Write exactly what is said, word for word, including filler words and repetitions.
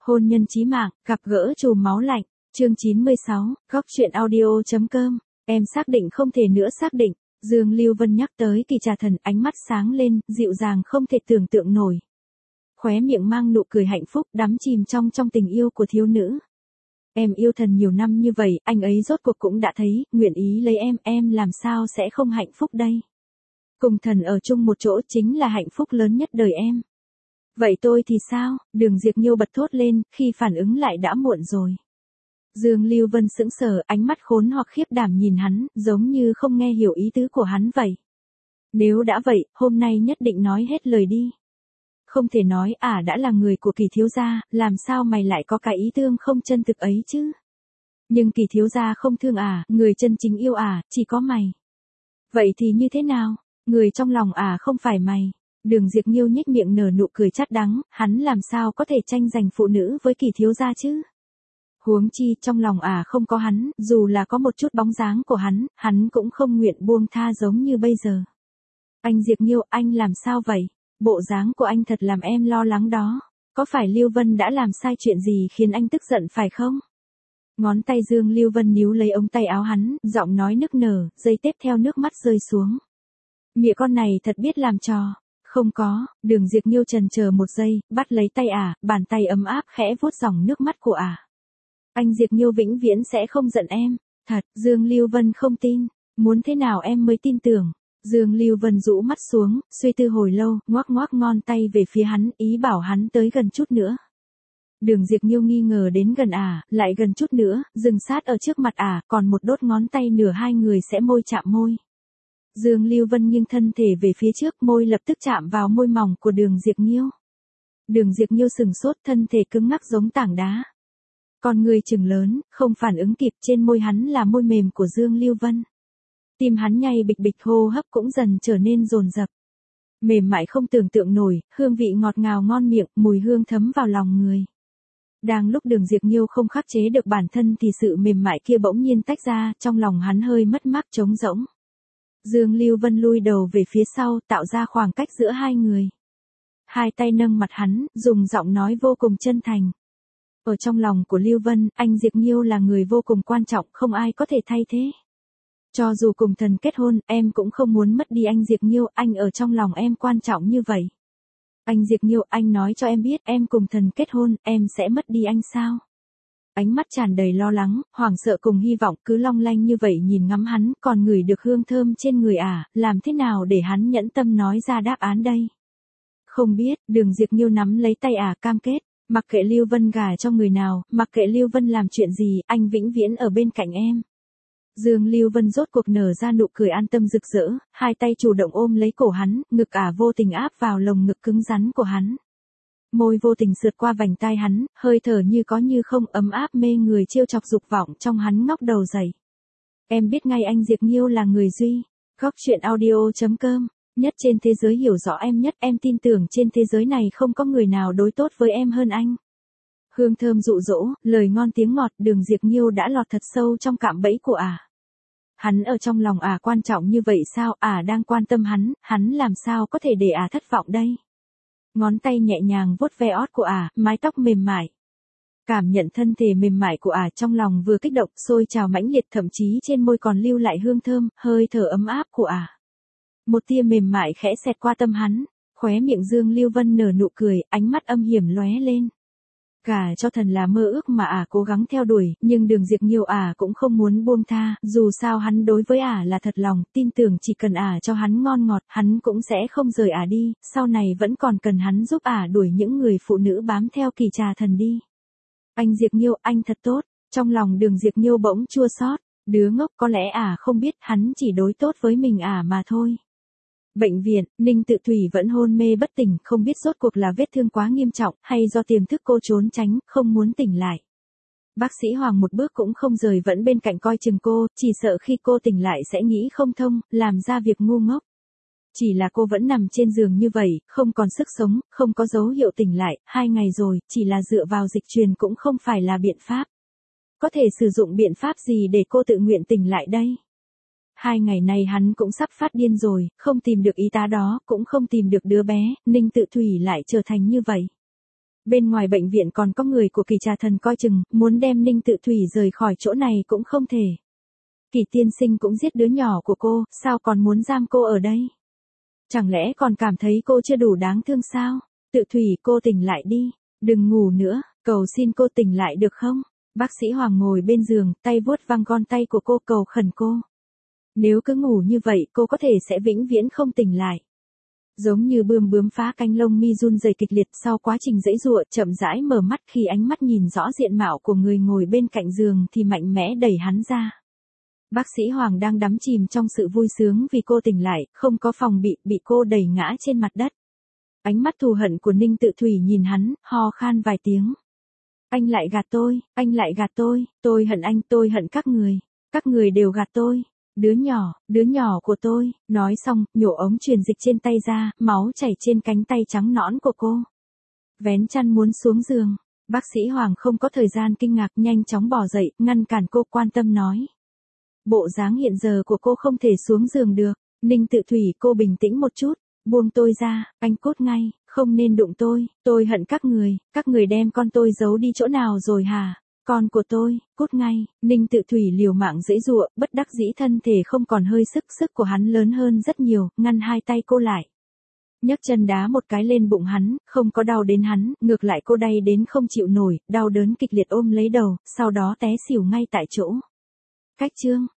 Hôn nhân chí mạng, gặp gỡ chùm máu lạnh, chương chín mươi sáu, góc chuyện audio.com, em xác định không thể nữa xác định, Dương Lưu Vân nhắc tới Kỳ Trà Thần, ánh mắt sáng lên, dịu dàng không thể tưởng tượng nổi. Khóe miệng mang nụ cười hạnh phúc, đắm chìm trong trong tình yêu của thiếu nữ. Em yêu thần nhiều năm như vậy, anh ấy rốt cuộc cũng đã thấy, nguyện ý lấy em, em làm sao sẽ không hạnh phúc đây. Cùng thần ở chung một chỗ chính là hạnh phúc lớn nhất đời em. Vậy tôi thì sao? Đường Diệp Nhiêu bật thốt lên, khi phản ứng lại đã muộn rồi. Dương Lưu Vân sững sờ, ánh mắt khốn hoặc khiếp đảm nhìn hắn, giống như không nghe hiểu ý tứ của hắn vậy. Nếu đã vậy, hôm nay nhất định nói hết lời đi. Không thể nói, à đã là người của Kỳ thiếu gia, làm sao mày lại có cái ý thương không chân thực ấy chứ? Nhưng Kỳ thiếu gia không thương à, người chân chính yêu à, chỉ có mày. Vậy thì như thế nào? Người trong lòng à không phải mày. Đường Diệp Nhiêu nhếch miệng nở nụ cười chát đắng, hắn làm sao có thể tranh giành phụ nữ với Kỳ thiếu gia chứ? Huống chi trong lòng à không có hắn, dù là có một chút bóng dáng của hắn, hắn cũng không nguyện buông tha giống như bây giờ. Anh Diệp Nhiêu, anh làm sao vậy? Bộ dáng của anh thật làm em lo lắng đó. Có phải Lưu Vân đã làm sai chuyện gì khiến anh tức giận phải không? Ngón tay Dương Lưu Vân níu lấy ống tay áo hắn, giọng nói nức nở, giây tiếp theo nước mắt rơi xuống. Mẹ con này thật biết làm trò. Không có, Đường Diệp Nhiêu chần chờ một giây, bắt lấy tay ả, bàn tay ấm áp khẽ vuốt dòng nước mắt của ả. Anh Diệp Nhiêu vĩnh viễn sẽ không giận em. Thật, Dương Lưu Vân không tin. Muốn thế nào em mới tin tưởng? Dương Lưu Vân rũ mắt xuống, suy tư hồi lâu, ngoác ngoác ngón tay về phía hắn, ý bảo hắn tới gần chút nữa. Đường Diệp Nhiêu nghi ngờ đến gần ả, lại gần chút nữa, dừng sát ở trước mặt ả, còn một đốt ngón tay nửa hai người sẽ môi chạm môi. Dương Lưu Vân nghiêng thân thể về phía trước, môi lập tức chạm vào môi mỏng của Đường Diệp Nhiêu. Đường Diệp Nhiêu sừng sốt, thân thể cứng ngắc giống tảng đá. Con người chừng lớn, không phản ứng kịp, trên môi hắn là môi mềm của Dương Lưu Vân. Tim hắn nhảy bịch bịch, hô hấp cũng dần trở nên dồn dập. Mềm mại không tưởng tượng nổi, hương vị ngọt ngào ngon miệng, mùi hương thấm vào lòng người. Đang lúc Đường Diệp Nhiêu không khắc chế được bản thân thì sự mềm mại kia bỗng nhiên tách ra, trong lòng hắn hơi mất mát trống rỗng. Dương Lưu Vân lui đầu về phía sau, tạo ra khoảng cách giữa hai người. Hai tay nâng mặt hắn, dùng giọng nói vô cùng chân thành. Ở trong lòng của Lưu Vân, anh Diệp Nhiêu là người vô cùng quan trọng, không ai có thể thay thế. Cho dù cùng thần kết hôn, em cũng không muốn mất đi anh Diệp Nhiêu, anh ở trong lòng em quan trọng như vậy. Anh Diệp Nhiêu, anh nói cho em biết, em cùng thần kết hôn, em sẽ mất đi anh sao? Ánh mắt tràn đầy lo lắng, hoảng sợ cùng hy vọng, cứ long lanh như vậy nhìn ngắm hắn, còn ngửi được hương thơm trên người ả, làm thế nào để hắn nhẫn tâm nói ra đáp án đây? Không biết, Đường Diệp Nhiêu nắm lấy tay ả cam kết, mặc kệ Lưu Vân gả cho người nào, mặc kệ Lưu Vân làm chuyện gì, anh vĩnh viễn ở bên cạnh em. Dương Lưu Vân rốt cuộc nở ra nụ cười an tâm rực rỡ, hai tay chủ động ôm lấy cổ hắn, ngực ả vô tình áp vào lồng ngực cứng rắn của hắn. Môi vô tình sượt qua vành tai hắn, hơi thở như có như không, ấm áp mê người, trêu chọc dục vọng trong hắn ngóc đầu dậy. Em biết ngay anh Diệp Nhiêu là người duy. Góc chuyện audio.com, nhất trên thế giới hiểu rõ em nhất, em tin tưởng trên thế giới này không có người nào đối tốt với em hơn anh. Hương thơm dụ dỗ, lời ngon tiếng ngọt, Đường Diệp Nhiêu đã lọt thật sâu trong cạm bẫy của ả. Hắn ở trong lòng ả quan trọng như vậy sao, ả đang quan tâm hắn, hắn làm sao có thể để ả thất vọng đây. Ngón tay nhẹ nhàng vuốt ve ót của ả, mái tóc mềm mại. Cảm nhận thân thể mềm mại của ả, trong lòng vừa kích động, sôi trào mãnh liệt, thậm chí trên môi còn lưu lại hương thơm, hơi thở ấm áp của ả. Một tia mềm mại khẽ xẹt qua tâm hắn, khóe miệng Dương Lưu Vân nở nụ cười, ánh mắt âm hiểm lóe lên. Gả cho thần là mơ ước mà ả cố gắng theo đuổi, nhưng Đường Diệp Nhiêu ả cũng không muốn buông tha, dù sao hắn đối với ả là thật lòng, tin tưởng chỉ cần ả cho hắn ngon ngọt, hắn cũng sẽ không rời ả đi, sau này vẫn còn cần hắn giúp ả đuổi những người phụ nữ bám theo Kỳ Trà Thần đi. Anh Diệp Nhiêu, anh thật tốt. Trong lòng Đường Diệp Nhiêu bỗng chua xót, đứa ngốc, có lẽ ả không biết hắn chỉ đối tốt với mình ả mà thôi. Bệnh viện, Ninh Tự Thủy vẫn hôn mê bất tỉnh, không biết rốt cuộc là vết thương quá nghiêm trọng, hay do tiềm thức cô trốn tránh, không muốn tỉnh lại. Bác sĩ Hoàng một bước cũng không rời vẫn bên cạnh coi chừng cô, chỉ sợ khi cô tỉnh lại sẽ nghĩ không thông, làm ra việc ngu ngốc. Chỉ là cô vẫn nằm trên giường như vậy, không còn sức sống, không có dấu hiệu tỉnh lại, hai ngày rồi, chỉ là dựa vào dịch truyền cũng không phải là biện pháp. Có thể sử dụng biện pháp gì để cô tự nguyện tỉnh lại đây? Hai ngày nay hắn cũng sắp phát điên rồi, không tìm được y tá đó, cũng không tìm được đứa bé, Ninh Tự Thủy lại trở thành như vậy. Bên ngoài bệnh viện còn có người của Kỳ Trà Thần coi chừng, muốn đem Ninh Tự Thủy rời khỏi chỗ này cũng không thể. Kỳ tiên sinh cũng giết đứa nhỏ của cô, sao còn muốn giam cô ở đây? Chẳng lẽ còn cảm thấy cô chưa đủ đáng thương sao? Tự Thủy, cô tỉnh lại đi, đừng ngủ nữa, cầu xin cô tỉnh lại được không? Bác sĩ Hoàng ngồi bên giường, tay vuốt văng con tay của cô, cầu khẩn cô. Nếu cứ ngủ như vậy cô có thể sẽ vĩnh viễn không tỉnh lại. Giống như bươm bướm phá cánh, lông mi run rẩy kịch liệt, sau quá trình giãy giụa chậm rãi mở mắt, khi ánh mắt nhìn rõ diện mạo của người ngồi bên cạnh giường thì mạnh mẽ đẩy hắn ra. Bác sĩ Hoàng đang đắm chìm trong sự vui sướng vì cô tỉnh lại, không có phòng bị, bị cô đẩy ngã trên mặt đất. Ánh mắt thù hận của Ninh Tự Thủy nhìn hắn, ho khan vài tiếng. Anh lại gạt tôi, anh lại gạt tôi, tôi hận anh, tôi hận các người, các người đều gạt tôi. Đứa nhỏ, đứa nhỏ của tôi, nói xong, nhổ ống truyền dịch trên tay ra, máu chảy trên cánh tay trắng nõn của cô. Vén chăn muốn xuống giường, bác sĩ Hoàng không có thời gian kinh ngạc, nhanh chóng bỏ dậy, ngăn cản cô, quan tâm nói. Bộ dáng hiện giờ của cô không thể xuống giường được. Ninh Tự Thủy, cô bình tĩnh một chút, buông tôi ra, anh cút ngay, không nên đụng tôi, tôi hận các người, các người đem con tôi giấu đi chỗ nào rồi hả? Con của tôi, cút ngay. Ninh Tự Thủy liều mạng giãy giụa, bất đắc dĩ thân thể không còn hơi sức, sức của hắn lớn hơn rất nhiều, ngăn hai tay cô lại. Nhấc chân đá một cái lên bụng hắn, không có đau đến hắn, ngược lại cô đay đến không chịu nổi, đau đớn kịch liệt ôm lấy đầu, sau đó té xỉu ngay tại chỗ. Cách chương